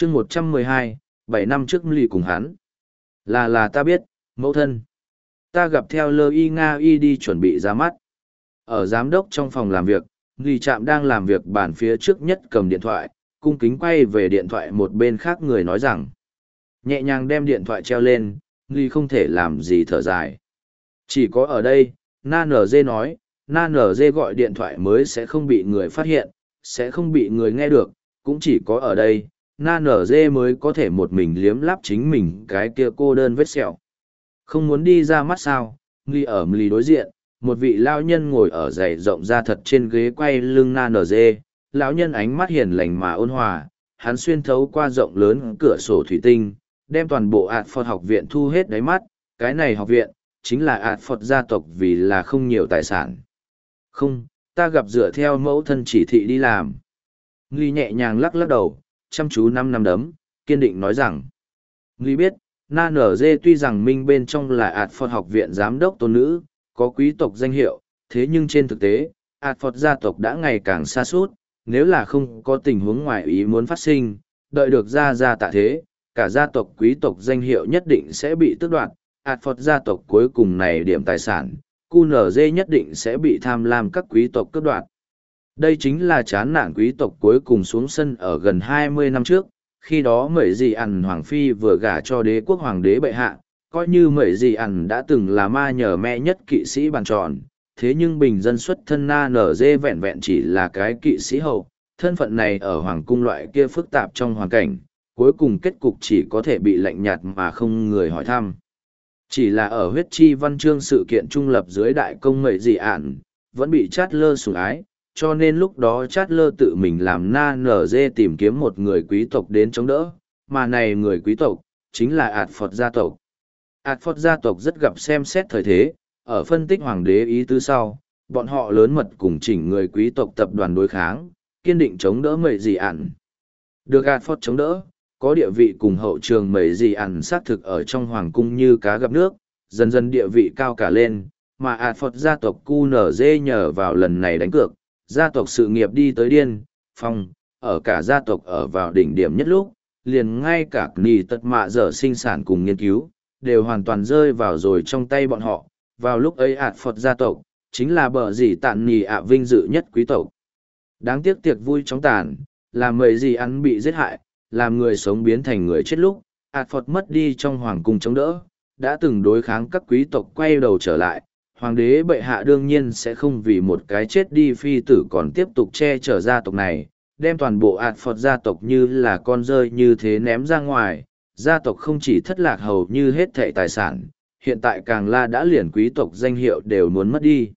chương 112, 7 năm trước lì cùng hắn. Là ta biết, mẫu thân. Ta gặp theo lơ y Nga y đi chuẩn bị ra mắt. Ở giám đốc trong phòng làm việc, lì trạm đang làm việc bàn phía trước nhất cầm điện thoại, cung kính quay về điện thoại một bên khác người nói rằng. Nhẹ nhàng đem điện thoại treo lên, lì không thể làm gì thở dài. Chỉ có ở đây, Na NG nói, Na NG gọi điện thoại mới sẽ không bị người phát hiện, sẽ không bị người nghe được, cũng chỉ có ở đây, Na NG mới có thể một mình liếm láp chính mình cái kia cô đơn vết sẹo. Không muốn đi ra mắt sao, Nghi ở Mli đối diện, một vị lao nhân ngồi ở dãy rộng ra thật trên ghế quay lưng Na NG, lão nhân ánh mắt hiền lành mà ôn hòa, hắn xuyên thấu qua rộng lớn cửa sổ thủy tinh, đem toàn bộ Adford học viện thu hết đáy mắt, cái này học viện, chính là Adford gia tộc vì là không nhiều tài sản. Không, ta gặp dựa theo mẫu thân chỉ thị đi làm. Nghi nhẹ nhàng lắc lắc đầu, chăm chú năm đấm, kiên định nói rằng. Nghi biết, Na NG tuy rằng minh bên trong là Adford học viện giám đốc tôn nữ, có quý tộc danh hiệu, thế nhưng trên thực tế, Adford gia tộc đã ngày càng xa suốt, nếu là không có tình huống ngoài ý muốn phát sinh, đợi được ra tạ thế, cả gia tộc quý tộc danh hiệu nhất định sẽ bị tước đoạt, Adford gia tộc cuối cùng này điểm tài sản, QNZ nhất định sẽ bị tham lam các quý tộc cướp đoạt. Đây chính là chán nản quý tộc cuối cùng xuống sân ở gần 20 năm trước, khi đó Mẩy Dị ẩn Hoàng Phi vừa gả cho đế quốc hoàng đế bệ hạ, coi như Mẩy Dị ẩn đã từng là ma nhờ mẹ nhất kỵ sĩ bàn tròn, thế nhưng bình dân xuất thân Na NG vẹn vẹn chỉ là cái kỵ sĩ hậu, thân phận này ở hoàng cung loại kia phức tạp trong hoàn cảnh, cuối cùng kết cục chỉ có thể bị lạnh nhạt mà không người hỏi thăm. Chỉ là ở huyết chi văn chương sự kiện trung lập dưới đại công Mẩy Dị ẩn, vẫn bị chát lơ sủng ái, cho nên lúc đó chát lơ tự mình làm Na NG tìm kiếm một người quý tộc đến chống đỡ, mà này người quý tộc, chính là Adford gia tộc. Adford gia tộc rất gặp xem xét thời thế, ở phân tích hoàng đế ý tứ sau, bọn họ lớn mật cùng chỉnh người quý tộc tập đoàn đối kháng, kiên định chống đỡ Mẩy Dị ẩn. Được Adford chống đỡ, có địa vị cùng hậu trường Mẩy Dị ẩn xác thực ở trong hoàng cung như cá gặp nước, dần dần địa vị cao cả lên, mà Adford gia tộc QNZ nhờ vào lần này đánh cược, gia tộc sự nghiệp đi tới điên, phong, ở cả gia tộc ở vào đỉnh điểm nhất lúc, liền ngay cả nì tật mạ dở sinh sản cùng nghiên cứu, đều hoàn toàn rơi vào rồi trong tay bọn họ. Vào lúc ấy Adford gia tộc, chính là bờ gì tạn nì ạ vinh dự nhất quý tộc. Đáng tiếc tiệc vui chóng tàn, làm Mẩy Dị ẩn bị giết hại, làm người sống biến thành người chết lúc, Adford mất đi trong hoàng cung chống đỡ, đã từng đối kháng các quý tộc quay đầu trở lại. Hoàng đế bệ hạ đương nhiên sẽ không vì một cái chết đi phi tử còn tiếp tục che chở gia tộc này, đem toàn bộ Adford gia tộc như là con rơi như thế ném ra ngoài. Gia tộc không chỉ thất lạc hầu như hết thảy tài sản, hiện tại càng là đã liền quý tộc danh hiệu đều muốn mất đi.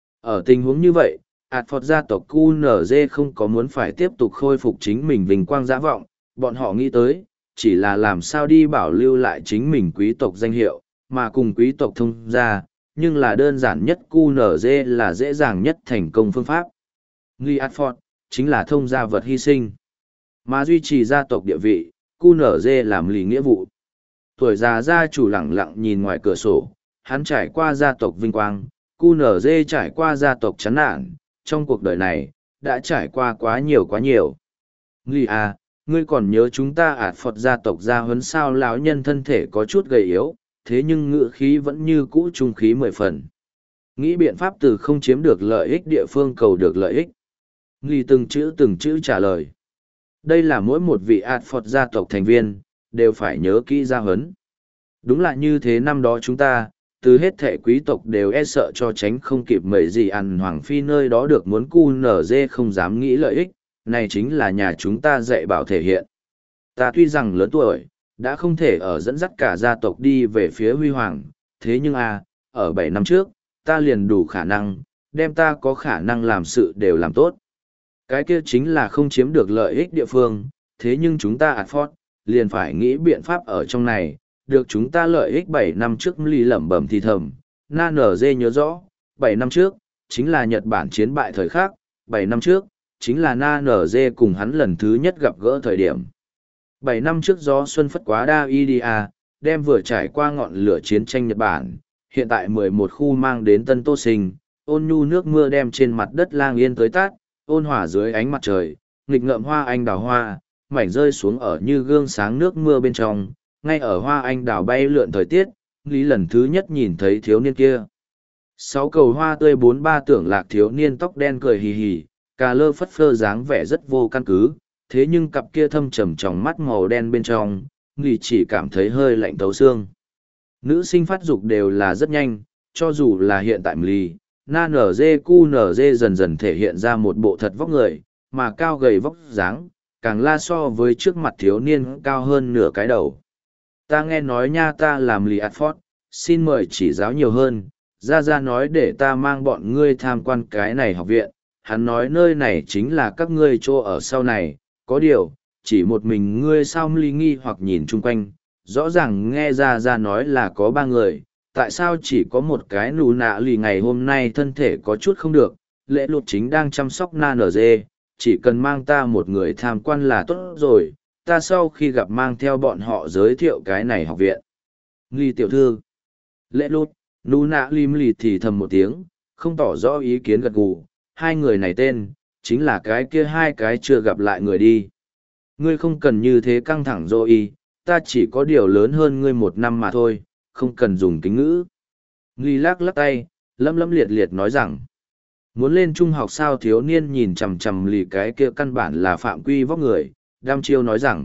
Ở tình huống như vậy, Adford gia tộc QNZ không có muốn phải tiếp tục khôi phục chính mình vinh quang dã vọng, bọn họ nghĩ tới, chỉ là làm sao đi bảo lưu lại chính mình quý tộc danh hiệu, mà cùng quý tộc thông gia, nhưng là đơn giản nhất QNZ là dễ dàng nhất thành công phương pháp. Nghi Adford, chính là thông gia vật hy sinh. Mà duy trì gia tộc địa vị, QNZ làm lì nghĩa vụ. Tuổi già gia chủ lẳng lặng nhìn ngoài cửa sổ, hắn trải qua gia tộc vinh quang, QNZ trải qua gia tộc chán nản, trong cuộc đời này, đã trải qua quá nhiều quá nhiều. Nghi à, ngươi còn nhớ chúng ta Adford gia tộc gia huấn sao? Lão nhân thân thể có chút gầy yếu, thế nhưng ngữ khí vẫn như cũ trung khí 10 phần. Nghĩ biện pháp từ không chiếm được lợi ích địa phương cầu được lợi ích. Nghi từng chữ trả lời. Đây là mỗi một vị Adford gia tộc thành viên, đều phải nhớ kỹ gia huấn. Đúng là như thế, năm đó chúng ta, từ hết thệ quý tộc đều e sợ cho tránh không kịp Mẩy Dị ẩn Hoàng Phi nơi đó được muốn QNZ không dám nghĩ lợi ích, này chính là nhà chúng ta dạy bảo thể hiện. Ta tuy rằng lớn tuổi, đã không thể ở dẫn dắt cả gia tộc đi về phía huy hoàng, thế nhưng ở 7 năm trước, ta liền đủ khả năng, đem ta có khả năng làm sự đều làm tốt. Cái kia chính là không chiếm được lợi ích địa phương, thế nhưng chúng ta Adford, liền phải nghĩ biện pháp ở trong này, được chúng ta lợi ích 7 năm trước lì lẩm bẩm thì thầm. Na NG nhớ rõ, 7 năm trước, chính là Nhật Bản chiến bại thời khắc, 7 năm trước, chính là Na NG cùng hắn lần thứ nhất gặp gỡ thời điểm. 7 năm trước gió xuân phất quá đa Idia, đem vừa trải qua ngọn lửa chiến tranh Nhật Bản, hiện tại 11 khu mang đến Tân Tô Sinh, ôn nhu nước mưa đem trên mặt đất lang yên tới tát, ôn hỏa dưới ánh mặt trời, nghịch ngợm hoa anh đào hoa, mảnh rơi xuống ở như gương sáng nước mưa bên trong, ngay ở hoa anh đào bay lượn thời tiết, Lý lần thứ nhất nhìn thấy thiếu niên kia. 6 cầu hoa tươi 43 tưởng lạc thiếu niên tóc đen cười hì hì, cà lơ phất phơ dáng vẻ rất vô căn cứ, thế nhưng cặp kia thâm trầm trong mắt màu đen bên trong, Lý chỉ cảm thấy hơi lạnh thấu xương. Nữ sinh phát dục đều là rất nhanh, cho dù là hiện tại Lý, na nở dê cu nở dê dần dần thể hiện ra một bộ thật vóc người, mà cao gầy vóc dáng, càng la so với trước mặt thiếu niên cao hơn nửa cái đầu. Ta nghe nói nha, ta làm Lý Adford, xin mời chỉ giáo nhiều hơn, ra nói để ta mang bọn ngươi tham quan cái này học viện, hắn nói nơi này chính là các ngươi chỗ ở sau này, có điều, chỉ một mình ngươi sao Lý nghi hoặc nhìn chung quanh, rõ ràng nghe ra nói là có 3 người, tại sao chỉ có một cái nụ nạ Lý ngày hôm nay thân thể có chút không được, lễ lụt chính đang chăm sóc na nở dê, chỉ cần mang ta một người tham quan là tốt rồi, ta sau khi gặp mang theo bọn họ giới thiệu cái này học viện. Lý tiểu thư, lễ lụt, nụ nạ Lý thì thầm một tiếng, không tỏ rõ ý kiến gật gù, hai người này tên, chính là cái kia 2 cái chưa gặp lại người đi. Ngươi không cần như thế căng thẳng rồi, ta chỉ có điều lớn hơn ngươi 1 năm mà thôi, không cần dùng kính ngữ. Lý lắc lắc tay, lâm liệt liệt nói rằng, muốn lên trung học sao? Thiếu niên nhìn chằm chằm Lý cái kia căn bản là phạm quy vóc người, đăm chiêu nói rằng,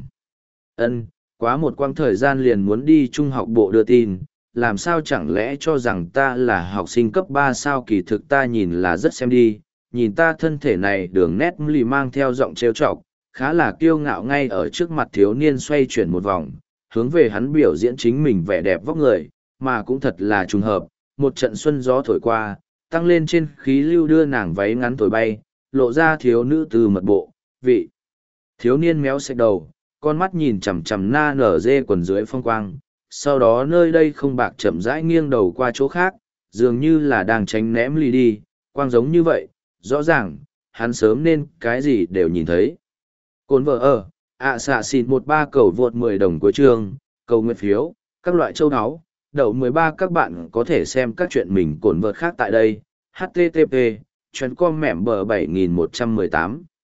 quá một quãng thời gian liền muốn đi trung học bộ đưa tin, làm sao chẳng lẽ cho rằng ta là học sinh cấp 3 sao? Kỳ thực ta nhìn là rất xem đi, nhìn ta thân thể này đường nét Lý mang theo giọng trêu chọc, khá là kiêu ngạo ngay ở trước mặt thiếu niên xoay chuyển một vòng, hướng về hắn biểu diễn chính mình vẻ đẹp vóc người, mà cũng thật là trùng hợp, một trận xuân gió thổi qua, tăng lên trên khí lưu đưa nàng váy ngắn thổi bay, lộ ra thiếu nữ từ mật bộ, vị. Thiếu niên méo xẹt đầu, con mắt nhìn chằm chằm na nở dê quần dưới phong quang, sau đó nơi đây không bạc chậm rãi nghiêng đầu qua chỗ khác, dường như là đang tránh ném Lý đi, quang giống như vậy, rõ ràng, hắn sớm nên cái gì đều nhìn thấy. Cồn vợ ở, xạ xịn 13 cầu vượt 10 đồng cuối chương, cầu nguyện phiếu, các loại châu áo, đậu 13 các bạn có thể xem các chuyện mình cồn vợt khác tại đây, http, chuyến com mẻm bờ 7118.